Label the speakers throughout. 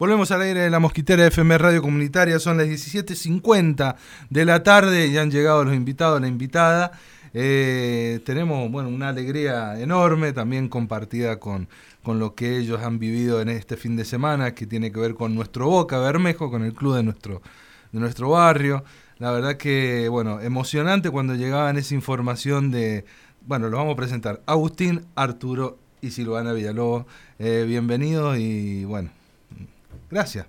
Speaker 1: Volvemos al aire de la Mosquitera FM Radio Comunitaria, son las 17:50 de la tarde y han llegado los invitados, la invitada. Tenemos una alegría enorme, también compartida con lo que ellos han vivido en este fin de semana, que tiene que ver con nuestro Boca Bermejo, con el club de nuestro barrio. La verdad que, emocionante cuando llegaban esa información de, lo vamos a presentar, Agustín, Arturo y Silvana Villalobos. Bienvenidos y gracias.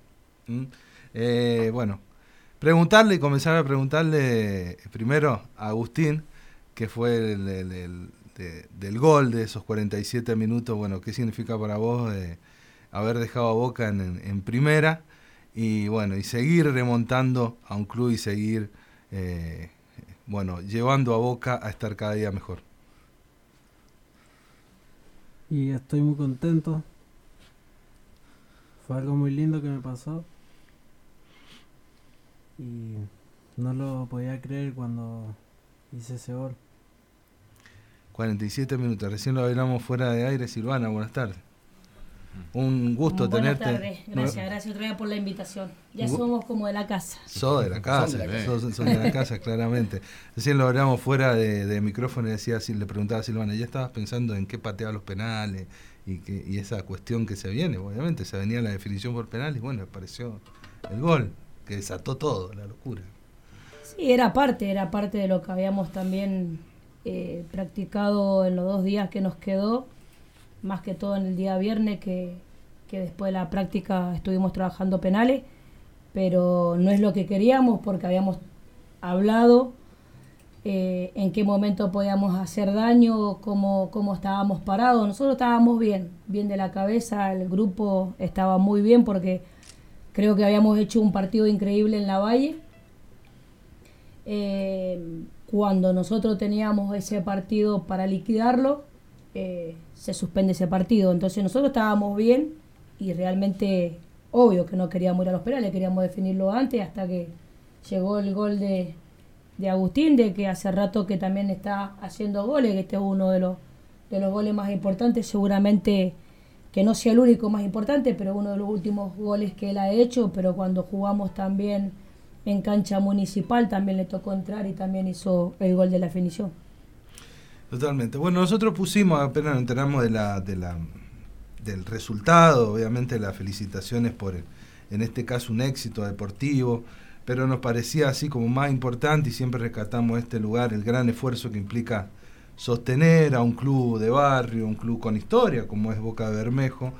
Speaker 1: Comenzar a preguntarle primero a Agustín, que fue del gol de esos 47 minutos, ¿qué significa para vos haber dejado a Boca en primera y seguir remontando a un club y seguir llevando a Boca a estar cada día mejor?
Speaker 2: Y estoy muy contento. Fue algo muy lindo que me pasó y no lo podía creer cuando hice ese gol.
Speaker 1: 47 minutos, recién lo hablamos fuera de aire. Silvana, buenas tardes. Un gusto tenerte.
Speaker 3: Buenas tardes, gracias otra vez por la invitación. Ya somos como de la casa.
Speaker 1: Sos de la casa, son de la casa, claramente. Recién lo hablamos fuera de micrófono y le preguntaba a Silvana, ¿ya estabas pensando en qué pateaba los penales? Y esa cuestión que se viene, obviamente, se venía la definición por penal y apareció el gol, que desató todo, la locura.
Speaker 3: Sí, era parte de lo que habíamos también practicado en los 2 días que nos quedó, más que todo en el día viernes, que después de la práctica estuvimos trabajando penales, pero no es lo que queríamos porque habíamos hablado en qué momento podíamos hacer daño, cómo estábamos parados. Nosotros estábamos bien de la cabeza, el grupo estaba muy bien porque creo que habíamos hecho un partido increíble en la Valle. Cuando nosotros teníamos ese partido para liquidarlo, se suspende ese partido. Entonces nosotros estábamos bien y realmente obvio que no queríamos ir a los penales, queríamos definirlo antes, hasta que llegó el gol de Agustín, de que hace rato que también está haciendo goles, que este es uno de los goles más importantes, seguramente que no sea el único más importante, pero uno de los últimos goles que él ha hecho. Pero cuando jugamos también en cancha municipal también le tocó entrar y también hizo el gol de la definición.
Speaker 1: Totalmente. Nosotros pusimos, apenas nos enteramos del resultado, obviamente las felicitaciones por, en este caso, un éxito deportivo, pero nos parecía así como más importante, y siempre rescatamos este lugar, el gran esfuerzo que implica sostener a un club de barrio, un club con historia como es Boca Bermejo,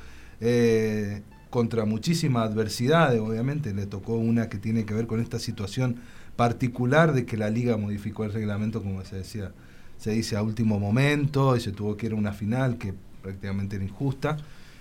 Speaker 1: contra muchísimas adversidades. Obviamente le tocó una que tiene que ver con esta situación particular de que la liga modificó el reglamento, como se dice a último momento, y se tuvo que ir a una final que prácticamente era injusta.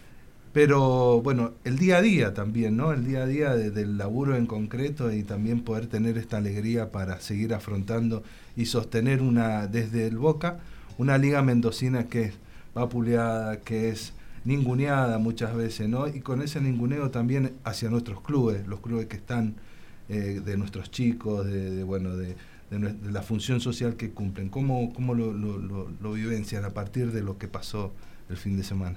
Speaker 1: Pero el día a día también, ¿no? El día a día del laburo en concreto, y también poder tener esta alegría para seguir afrontando y sostener desde el Boca una liga mendocina que es vapuleada, que es ninguneada muchas veces, ¿no? Y con ese ninguneo también hacia nuestros clubes, los clubes que están de nuestros chicos, de la función social que cumplen. ¿Cómo lo vivencian a partir de lo que pasó el fin de semana?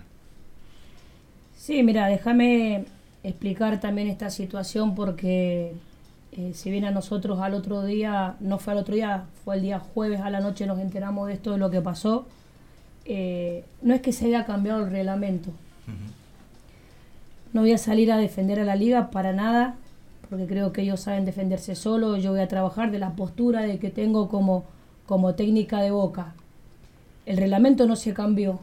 Speaker 3: Sí, mira, déjame explicar también esta situación porque si bien a nosotros al otro día, no fue al otro día, fue el día jueves a la noche nos enteramos de esto, de lo que pasó, no es que se haya cambiado el reglamento. No voy a salir a defender a la liga para nada, porque creo que ellos saben defenderse solos. Yo voy a trabajar de la postura de que tengo como técnica de Boca. El reglamento no se cambió.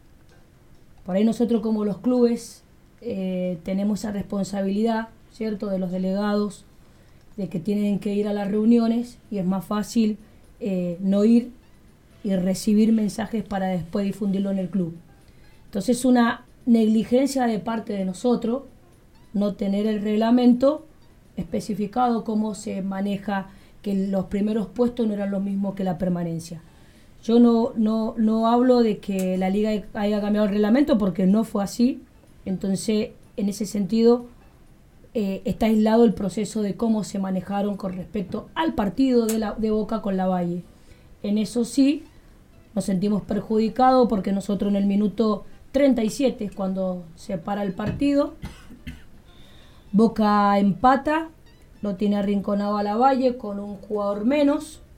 Speaker 3: Por ahí nosotros como los clubes tenemos esa responsabilidad, ¿cierto?, de los delegados, de que tienen que ir a las reuniones y es más fácil no ir y recibir mensajes para después difundirlo en el club. Entonces es una negligencia de parte de nosotros no tener el reglamento especificado cómo se maneja, que los primeros puestos no eran los mismos que la permanencia. Yo no hablo de que la liga haya cambiado el reglamento porque no fue así. Entonces, en ese sentido, está aislado el proceso de cómo se manejaron con respecto al partido de Boca con la Valle. En eso sí, nos sentimos perjudicados porque nosotros en el minuto 37, cuando se para el partido, Boca empata, lo tiene arrinconado a la Valle con un jugador menos.